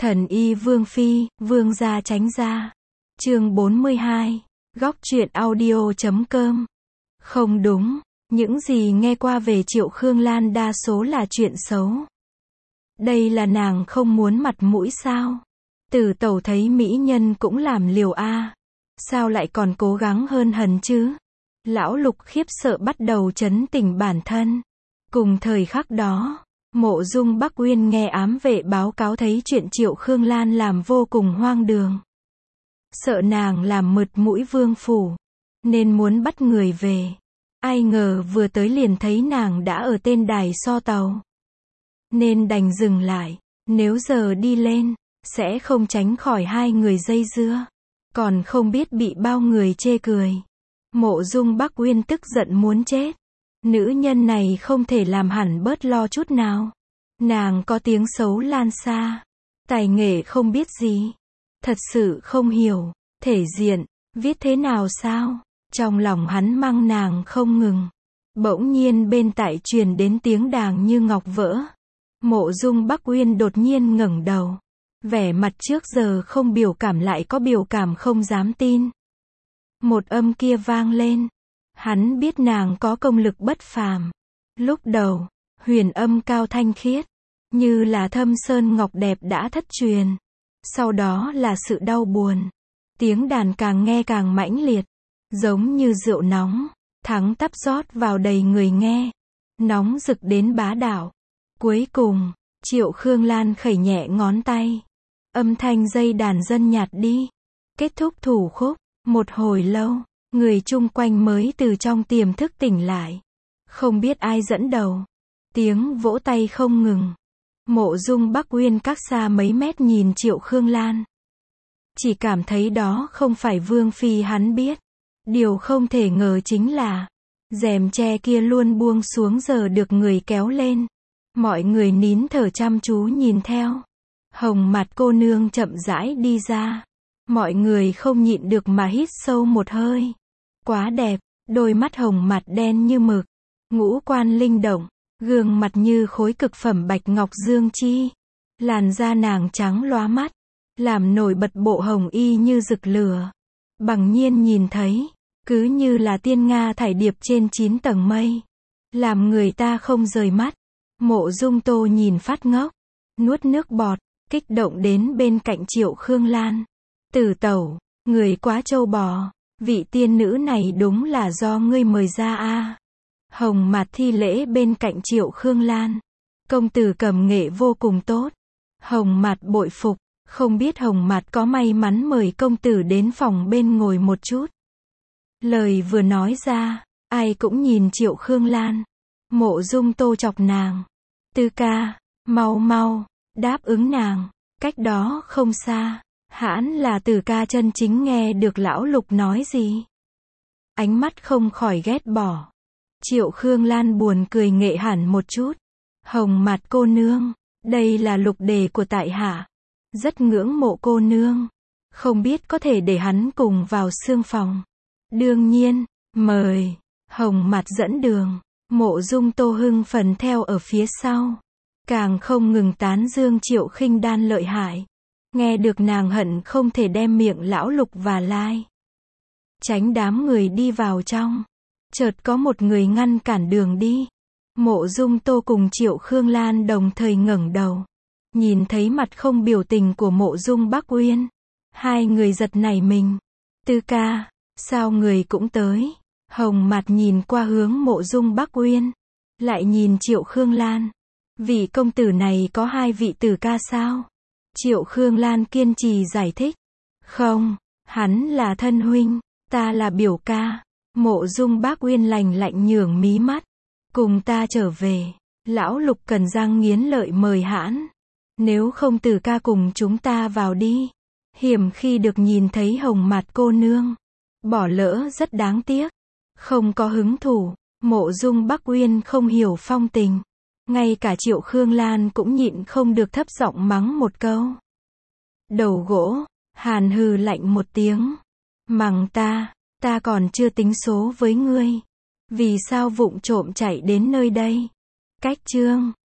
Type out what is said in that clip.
Thần y Vương Phi, Vương gia tránh ra. Chương 42. Góc truyện audio.com. Không đúng, những gì nghe qua về Triệu Khương Lan đa số là chuyện xấu. Đây là nàng không muốn mặt mũi sao? Tử tẩu thấy mỹ nhân cũng làm liều a. Sao lại còn cố gắng hơn hần chứ? Lão Lục khiếp sợ bắt đầu trấn tĩnh bản thân. Cùng thời khắc đó, Mộ Dung Bắc Uyên nghe ám vệ báo cáo thấy chuyện Triệu Khương Lan làm vô cùng hoang đường. Sợ nàng làm mượt mũi vương phủ, nên muốn bắt người về. Ai ngờ vừa tới liền thấy nàng đã ở tên đài so tàu. Nên đành dừng lại, nếu giờ đi lên, sẽ không tránh khỏi hai người dây dưa. Còn không biết bị bao người chê cười. Mộ Dung Bắc Uyên tức giận muốn chết. Nữ nhân này không thể làm hẳn bớt lo chút nào. Nàng có tiếng xấu lan xa. Tài nghệ không biết gì. Thật sự không hiểu. Thể diện, viết thế nào sao? Trong lòng hắn mắng nàng không ngừng. Bỗng nhiên bên tai truyền đến tiếng đàng như ngọc vỡ. Mộ Dung Bắc Uyên đột nhiên ngẩng đầu. Vẻ mặt trước giờ không biểu cảm lại có biểu cảm không dám tin. Một âm kia vang lên. Hắn biết nàng có công lực bất phàm. Lúc đầu, huyền âm cao thanh khiết, như là thâm sơn ngọc đẹp đã thất truyền. Sau đó là sự đau buồn. Tiếng đàn càng nghe càng mãnh liệt, giống như rượu nóng, thắng tắp rót vào đầy người nghe. Nóng rực đến bá đạo. Cuối cùng, Triệu Khương Lan khẩy nhẹ ngón tay. Âm thanh dây đàn dần nhạt đi. Kết thúc thủ khúc, một hồi lâu, người chung quanh mới từ trong tiềm thức tỉnh lại. Không biết ai dẫn đầu. Tiếng vỗ tay không ngừng. Mộ Dung Bắc Uyên cách xa mấy mét nhìn Triệu Khương Lan. Chỉ cảm thấy đó không phải Vương Phi hắn biết. Điều không thể ngờ chính là rèm tre kia luôn buông xuống giờ được người kéo lên. Mọi người nín thở chăm chú nhìn theo. Hồng mặt cô nương chậm rãi đi ra. Mọi người không nhịn được mà hít sâu một hơi. Quá đẹp, đôi mắt hồng mặt đen như mực. Ngũ quan linh động, gương mặt như khối cực phẩm bạch ngọc dương chi. Làn da nàng trắng lóa mắt, làm nổi bật bộ hồng y như rực lửa. Bằng nhiên nhìn thấy, cứ như là tiên nga thải điệp trên 9 tầng mây. Làm người ta không rời mắt. Mộ Dung Tô nhìn phát ngốc, nuốt nước bọt, kích động đến bên cạnh Triệu Khương Lan. Tử tẩu, người quá trâu bò, vị tiên nữ này đúng là do ngươi mời ra a. Hồng mặt thi lễ bên cạnh Triệu Khương Lan. Công tử cầm nghệ vô cùng tốt. Hồng mặt bội phục, không biết Hồng mặt có may mắn mời công tử đến phòng bên ngồi một chút. Lời vừa nói ra, ai cũng nhìn Triệu Khương Lan. Mộ Dung Tô chọc nàng. Tư ca, mau mau, đáp ứng nàng. Cách đó không xa, hãn là Tử ca chân chính nghe được lão Lục nói gì. Ánh mắt không khỏi ghét bỏ. Triệu Khương Lan buồn cười nghệ hẳn một chút. Hồng mặt cô nương, đây là Lục đề của tại hạ. Rất ngưỡng mộ cô nương. Không biết có thể để hắn cùng vào xương phòng. Đương nhiên, mời. Hồng mặt dẫn đường. Mộ Dung Tô hưng phấn theo ở phía sau. Càng không ngừng tán dương Triệu Khinh Đan lợi hại. Nghe được nàng hận không thể đem miệng lão Lục và lai. Tránh đám người đi vào trong. Chợt có một người ngăn cản đường đi. Mộ Dung Tô cùng Triệu Khương Lan đồng thời ngẩng đầu. Nhìn thấy mặt không biểu tình của Mộ Dung Bắc Uyên. Hai người giật nảy mình. Tư ca, sao người cũng tới? Hồng mặt nhìn qua hướng Mộ Dung Bắc Uyên. Lại nhìn Triệu Khương Lan. Vị công tử này có hai vị tử ca sao? Triệu Khương Lan kiên trì giải thích. Không, hắn là thân huynh, ta là biểu ca. Mộ Dung Bắc Uyên lạnh lạnh nhướng mí mắt. Cùng ta trở về. Lão Lục cần răng nghiến lợi mời hãn. Nếu không tử ca cùng chúng ta vào đi. Hiểm khi được nhìn thấy hồng mặt cô nương. Bỏ lỡ rất đáng tiếc. Không có hứng thú. Mộ Dung Bắc Uyên không hiểu phong tình. Ngay cả Triệu Khương Lan cũng nhịn không được thấp giọng mắng một câu. Đầu gỗ, hàn hừ lạnh một tiếng. Mắng ta còn chưa tính số với ngươi. Vì sao vụng trộm chạy đến nơi đây? Cách chương.